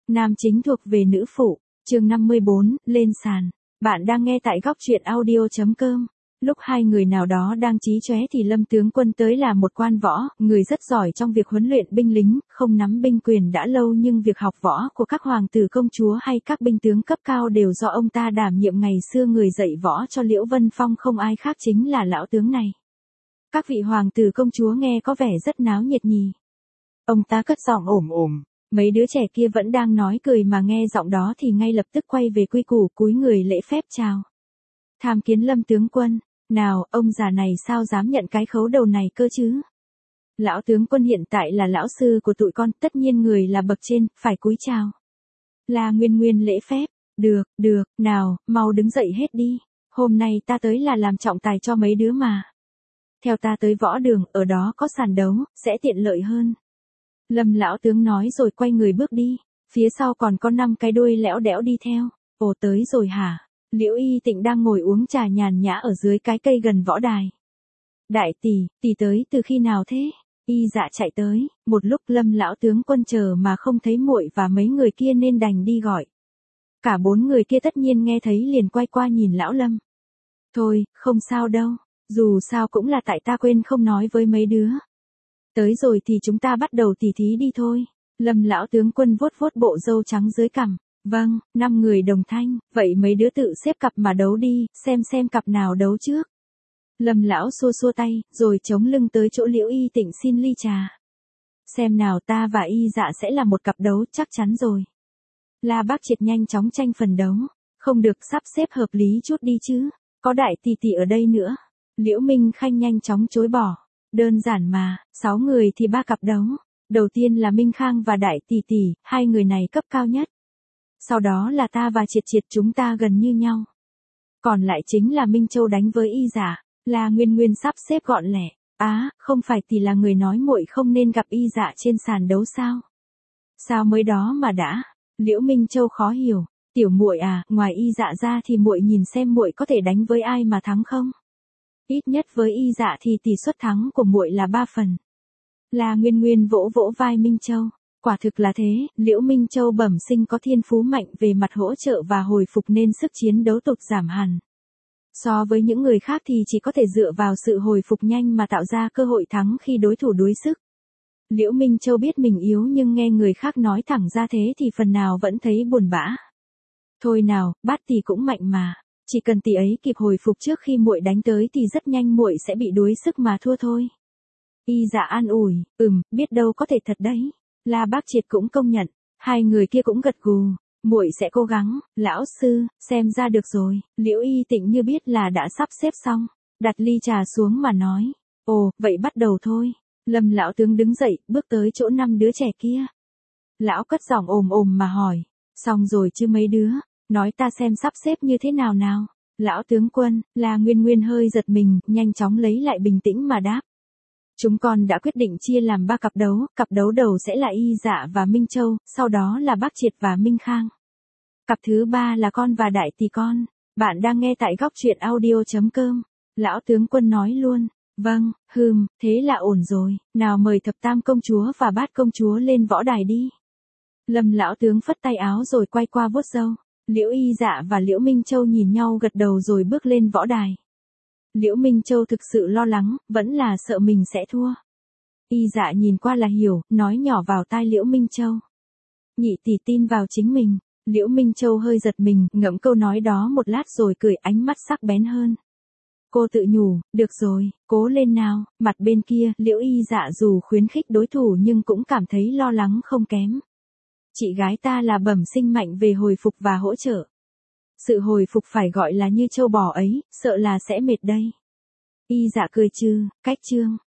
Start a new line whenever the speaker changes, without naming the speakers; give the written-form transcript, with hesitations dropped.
Nam chính thuộc về nữ phụ, chương 54, lên sàn. Bạn đang nghe tại góc truyện audio.com. Lúc hai người nào đó đang chí chóe thì Lâm tướng quân tới là một quan võ, người rất giỏi trong việc huấn luyện binh lính, không nắm binh quyền đã lâu nhưng việc học võ của các hoàng tử công chúa hay các binh tướng cấp cao đều do ông ta đảm nhiệm. Ngày xưa người dạy võ cho Liễu Vân Phong không ai khác chính là lão tướng này. Các vị hoàng tử công chúa nghe có vẻ rất náo nhiệt nhỉ. Ông ta cất giọng ồm ồm. Mấy đứa trẻ kia vẫn đang nói cười mà nghe giọng đó thì ngay lập tức quay về quy củ cúi người lễ phép chào. Tham kiến Lâm tướng quân. Nào, ông già này sao dám nhận cái khấu đầu này cơ chứ? Lão tướng quân hiện tại là lão sư của tụi con, tất nhiên người là bậc trên, phải cúi chào. La Nguyên Nguyên lễ phép. Được, nào, mau đứng dậy hết đi. Hôm nay ta tới là làm trọng tài cho mấy đứa mà. Theo ta tới võ đường, ở đó có sàn đấu, sẽ tiện lợi hơn. Lâm lão tướng nói rồi quay người bước đi, phía sau còn có 5 cái đuôi lẽo đẽo đi theo. Ồ, tới rồi hả? Liễu Y Tịnh đang ngồi uống trà nhàn nhã ở dưới cái cây gần võ đài. Đại tỷ tới từ khi nào thế? Y Dạ chạy tới, một lúc Lâm lão tướng quân chờ mà không thấy muội và mấy người kia nên đành đi gọi. Cả 4 người kia tất nhiên nghe thấy liền quay qua nhìn lão Lâm. Thôi, không sao đâu, dù sao cũng là tại ta quên không nói với mấy đứa. Tới rồi thì chúng ta bắt đầu tỉ thí đi thôi. Lâm lão tướng quân vuốt vuốt bộ râu trắng dưới cằm. Vâng, 5 người đồng thanh, vậy mấy đứa tự xếp cặp mà đấu đi, xem cặp nào đấu trước. Lâm lão xua xua tay, rồi chống lưng tới chỗ Liễu Y Tịnh xin ly trà. Xem nào, ta và Y Dạ sẽ là một cặp đấu, chắc chắn rồi. La Bác Triệt nhanh chóng tranh phần đấu. Không được, sắp xếp hợp lý chút đi chứ, có đại tỷ ở đây nữa. Liễu Minh Khanh nhanh chóng chối bỏ. Đơn giản mà, 6 người thì 3 cặp đấu. Đầu tiên là Minh Khang và đại tỷ, hai người này cấp cao nhất. Sau đó là ta và Triệt, chúng ta gần như nhau. Còn lại chính là Minh Châu đánh với Y Dạ. La Nguyên Nguyên sắp xếp gọn lẹ. Không phải tỷ là người nói muội không nên gặp Y Dạ trên sàn đấu sao? Sao mới đó mà đã? Liễu Minh Châu khó hiểu. Tiểu muội à, ngoài Y Dạ ra thì muội nhìn xem muội có thể đánh với ai mà thắng không? Ít nhất với Y Dạ thì tỷ suất thắng của muội là 3 phần. La Nguyên Nguyên vỗ vỗ vai Minh Châu. Quả thực là thế, Liễu Minh Châu bẩm sinh có thiên phú mạnh về mặt hỗ trợ và hồi phục nên sức chiến đấu tụt giảm hẳn. So với những người khác thì chỉ có thể dựa vào sự hồi phục nhanh mà tạo ra cơ hội thắng khi đối thủ đuối sức. Liễu Minh Châu biết mình yếu nhưng nghe người khác nói thẳng ra thế thì phần nào vẫn thấy buồn bã. Thôi nào, Bát tỷ cũng mạnh mà. Chỉ cần tỷ ấy kịp hồi phục trước khi muội đánh tới thì rất nhanh muội sẽ bị đuối sức mà thua thôi. Y Dạ an ủi, biết đâu có thể thật đấy. La Bác Triệt cũng công nhận, hai người kia cũng gật gù, muội sẽ cố gắng. Lão sư, xem ra được rồi. Liễu Y Tịnh như biết là đã sắp xếp xong, đặt ly trà xuống mà nói, ồ, vậy bắt đầu thôi. Lâm lão tướng đứng dậy, bước tới chỗ 5 đứa trẻ kia. Lão cất giọng ồm mà hỏi, xong rồi chứ mấy đứa, nói ta xem sắp xếp như thế nào nào. Lão tướng quân, La Nguyên Nguyên hơi giật mình, nhanh chóng lấy lại bình tĩnh mà đáp. Chúng con đã quyết định chia làm 3 cặp đấu đầu sẽ là Y Dạ và Minh Châu, sau đó là Bác Triệt và Minh Khang. Cặp thứ 3 là con và đại tỷ con. Bạn đang nghe tại góc truyện audio.com. Lão tướng quân nói luôn. Vâng, thế là ổn rồi, nào mời thập tam công chúa và bát công chúa lên võ đài đi. Lâm lão tướng phất tay áo rồi quay qua vuốt râu. Liễu Y Dạ và Liễu Minh Châu nhìn nhau gật đầu rồi bước lên võ đài. Liễu Minh Châu thực sự lo lắng, vẫn là sợ mình sẽ thua. Y Dạ nhìn qua là hiểu, nói nhỏ vào tai Liễu Minh Châu. Nhị tỷ tin vào chính mình. Liễu Minh Châu hơi giật mình, ngẫm câu nói đó một lát rồi cười, ánh mắt sắc bén hơn. Cô tự nhủ, được rồi, cố lên nào. Mặt bên kia, Liễu Y Dạ dù khuyến khích đối thủ nhưng cũng cảm thấy lo lắng không kém. Chị gái ta là bẩm sinh mạnh về hồi phục và hỗ trợ. Sự hồi phục phải gọi là như châu bò ấy, sợ là sẽ mệt đây. Y Dạ cười trừ, cách trương.